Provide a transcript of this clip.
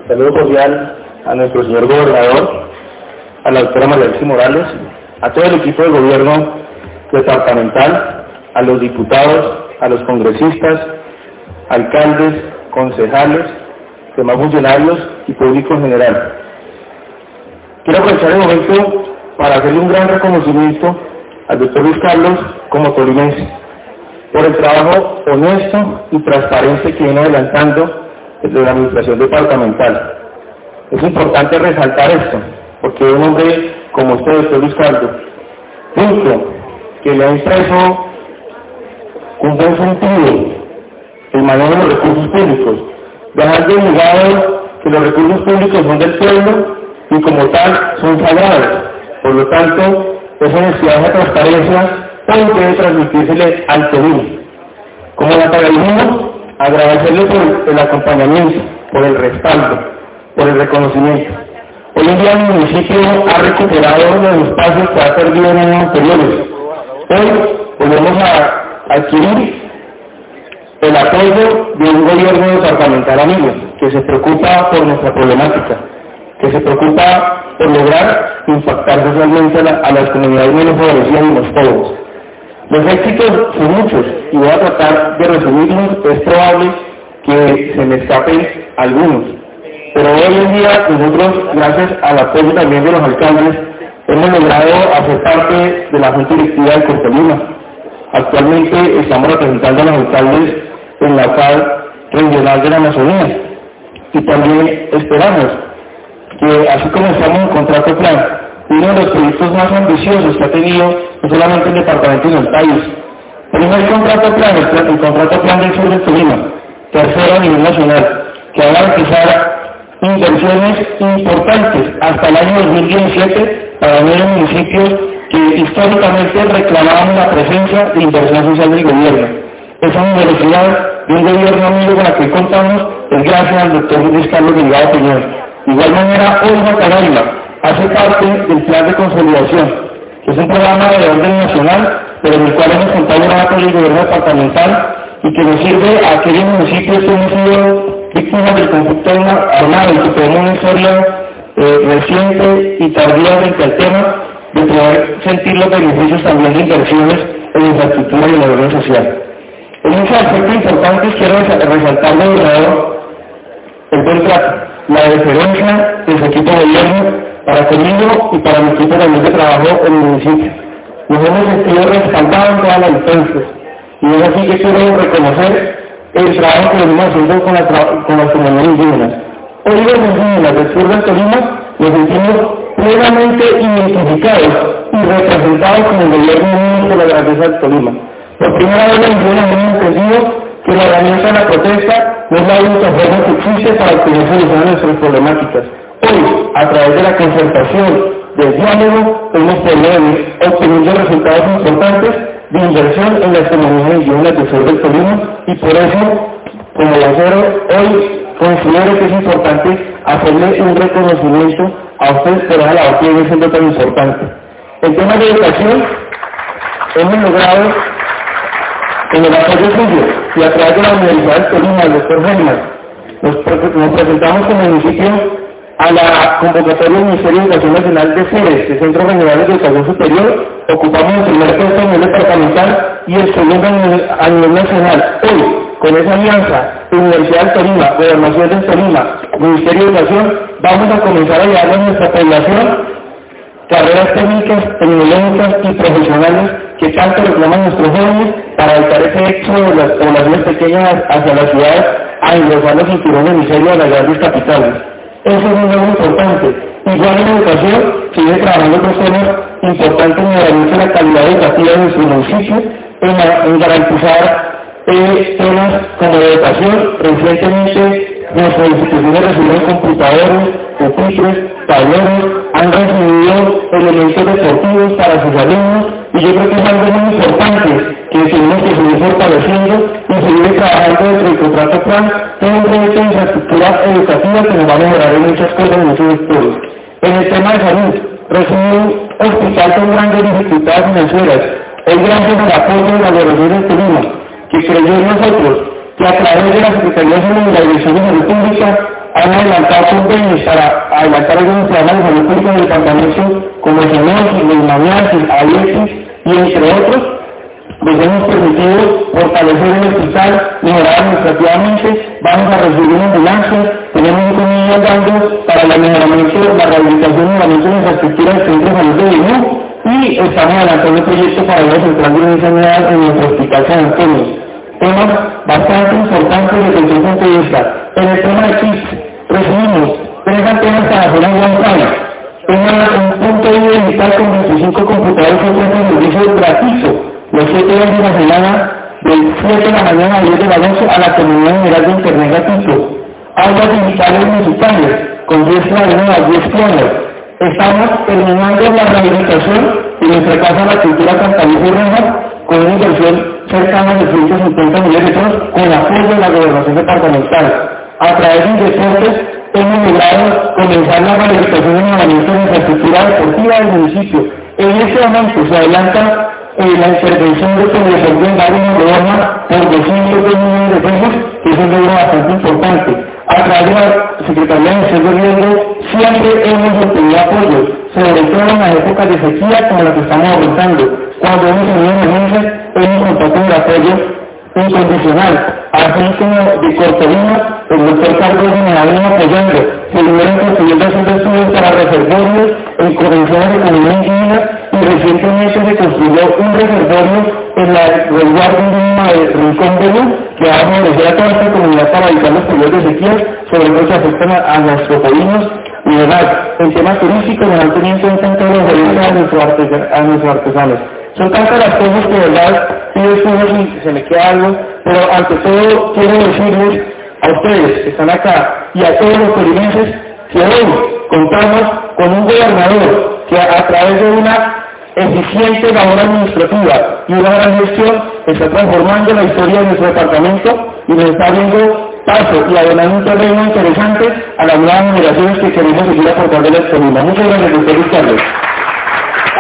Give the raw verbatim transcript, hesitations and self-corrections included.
Saludo cordial a nuestro señor gobernador, a la doctora María Elsie Morales, a todo el equipo de gobierno departamental, a los diputados, a los congresistas, alcaldes, concejales, demás funcionarios y público en general. Quiero aprovechar el momento para hacerle un gran reconocimiento al doctor Luis Carlos como tolimense, por el trabajo honesto y transparente que viene adelantando desde la administración departamental. Es importante resaltar esto, porque un hombre como usted, doctor Luis Carlos, punto, que le ha impreso un buen sentido el manejo de los recursos públicos, dejando de lado que los recursos públicos son del pueblo y como tal son sagrados. Por lo tanto, esa necesidad de transparencia hoy debe transmitírsele al Perú. Como la Tagalimino, agradecerle por el acompañamiento, por el respaldo, por el reconocimiento. Hoy en día el municipio ha recuperado los espacios que ha perdido en años anteriores. Hoy volvemos a adquirir el apoyo de un gobierno departamental amigo, que se preocupa por nuestra problemática, que se preocupa por lograr impactar socialmente a, la, a las comunidades menos favorecidas y los pobres. Los éxitos son muchos y voy a tratar de resumirlos. Es probable que se me escapen algunos, pero hoy en día nosotros, gracias al apoyo también de los alcaldes, hemos logrado hacer parte de la Junta Directiva de Costolima. Actualmente estamos representando a los alcaldes en la F A D regional de la Amazonía y también esperamos que, así como estamos en contrato plan, uno de los proyectos más ambiciosos que ha tenido no solamente el departamento sino el país. Primer contrato plan, el, plan, el contrato plan del sur del Tolima, tercero a nivel nacional, que va a garantizar inversiones importantes hasta el año dos mil diecisiete para nueve municipios que históricamente reclamaban la presencia de inversión social del gobierno. Esa universidad de un gobierno amigo con la que contamos es gracias al doctor Luis Carlos Delgado Peñón. De igual manera, hoy Guatemala hace parte del plan de consolidación, que es un programa de orden nacional, pero en el cual hemos contado una con el gobierno departamental y que nos sirve a aquellos municipios que hemos sido víctimas del conflicto armado y que tenemos una historia eh, reciente y tardía frente al tema, de poder sentir los beneficios también de inversiones en infraestructura y en la orden social. En muchos aspectos importantes quiero resaltar de verdad el buen trato, la deferencia de su equipo de gobierno para conmigo y para mi equipo de trabajo en el municipio. Nos hemos sentido respaldados en todas las instancias y es así que quiero reconocer el trabajo que venimos haciendo con, la con las comunidades indígenas. Hoy los indígenas del sur del Tolima nos sentimos plenamente identificados y representados con el gobierno único de la grandeza del Tolima. Por primera vez los indígenas hemos entendido que la herramienta de la protesta no es la única forma que existe para obtener soluciones a nuestras problemáticas. Hoy, a través de la concertación, del diálogo, hemos podido obtener resultados importantes de inversión en las comunidades indígenas del sur del Tolima y por eso, como vocero, hoy considero que es importante hacerle un reconocimiento a ustedes por esa labor que viene siendo tan importante. En temas de educación, hemos logrado, con el apoyo suyo y a través de la Universidad del Tolima, el doctor Germán, nos, nos presentamos como municipio a la convocatoria del Ministerio de Educación Nacional de CERES, de Centros Regionales de Educación Superior. Ocupamos el primer puesto a nivel departamental y el segundo a nivel nacional. Hoy, con esa alianza, Universidad del Tolima, Gobernación del Tolima, Ministerio de Educación, vamos a comenzar a llevar a nuestra población carreras técnicas, tecnológicas y profesionales que tanto reclaman nuestros jóvenes para evitar ese éxodo de las poblaciones pequeñas hacia las ciudades a engrosar los cinturones miserios de las grandes capitales. Eso es muy, muy importante. Igual en educación, sigue trabajando con temas importantes en garantizar la calidad educativa de nuestro municipio, en, en garantizar eh, temas como la educación. Recientemente, nuestras instituciones recibieron computadores, pupitres, tableros, han recibido elementos deportivos para sus alumnos, y yo creo que es algo muy importante que tenemos que seguir fortaleciendo y seguir trabajando dentro del contrato plan, todo un proyecto de infraestructura educativa que nos va a mejorar en muchas cosas, en muchos estudios. En el tema de salud, recibe un hospital con grandes dificultades financieras. Es gracias al apoyo de la Gobernación del Tolima, que creyó en nosotros, que a través de la Secretaría de Salud y la Dirección de Salud Pública han adelantado convenios para adelantar algunos programas de salud pública del departamento, como Sanofi, Leishmaniasis, Aedes y entre otros. Les hemos permitido fortalecer el hospital, mejorar administrativamente, vamos a recibir ambulancias, tenemos un convenio andando para el mejoramiento, la rehabilitación y mejoramiento de la infraestructura del Centro de Salud de Bilú, y estamos adelantando un proyecto para la central de unidad en nuestro hospital San Antonio. Temas bastante importantes desde el punto de vista. En el tema de K I C, recibimos tres antenas para hacer un Wi-Fi, un punto de vida digital con veinticinco computadores que ofrecen servicios gratuitos, los siete días de la semana, del siete de la mañana a diez de la noche a la comunidad general de internet gratuito. Aulas digitales musicales, con diez clavenas, diez pianos. Estamos terminando la rehabilitación de nuestra casa La Cultura Cantalicio Rojas, con una inversión cercana de ciento cincuenta millones de pesos, con apoyo de la gobernación departamental. A través de deportes hemos logrado comenzar la rehabilitación y mejoramiento de la infraestructura deportiva del municipio. En este momento se adelanta eh, la intervención de Teledeporte en Barrio Moderna por doscientos dos millones de pesos, que es un logro bastante importante. A través de la Secretaría de Gestión de Riesgo siempre hemos obtenido apoyo, sobre todo en las épocas de sequía como la que estamos afrontando. Cuando hemos tenido emergencias, hemos contado con el apoyo incondicional. Así como de Cortolina, el doctor Carlos me ha venido apoyando. Se vinieron construyendo haciendo estudios para reservorios en convenciones de comunidad indígena y recientemente se construyó un reservorio en la resguardo indígena de Rincón de Luz que va a favorecer a toda esta comunidad para evitar los periodos de sequía, sobre todo que afectan a, a nuestros podinos y demás. En temas turísticos nos han tenido en cuenta los derechos a nuestros artesan, a nuestros artesanos. Son tantas las cosas que de verdad pido excusas si se me queda algo, pero ante todo quiero decirles a ustedes que están acá y a todos los colimenses que hoy contamos con un gobernador que a, a través de una eficiente labor administrativa y una gran gestión está transformando la historia de nuestro departamento y nos está abriendo paso y además un terreno interesante a las nuevas generaciones que queremos seguir aportando a la experiencia. Muchas gracias, doctor Luis Carlos.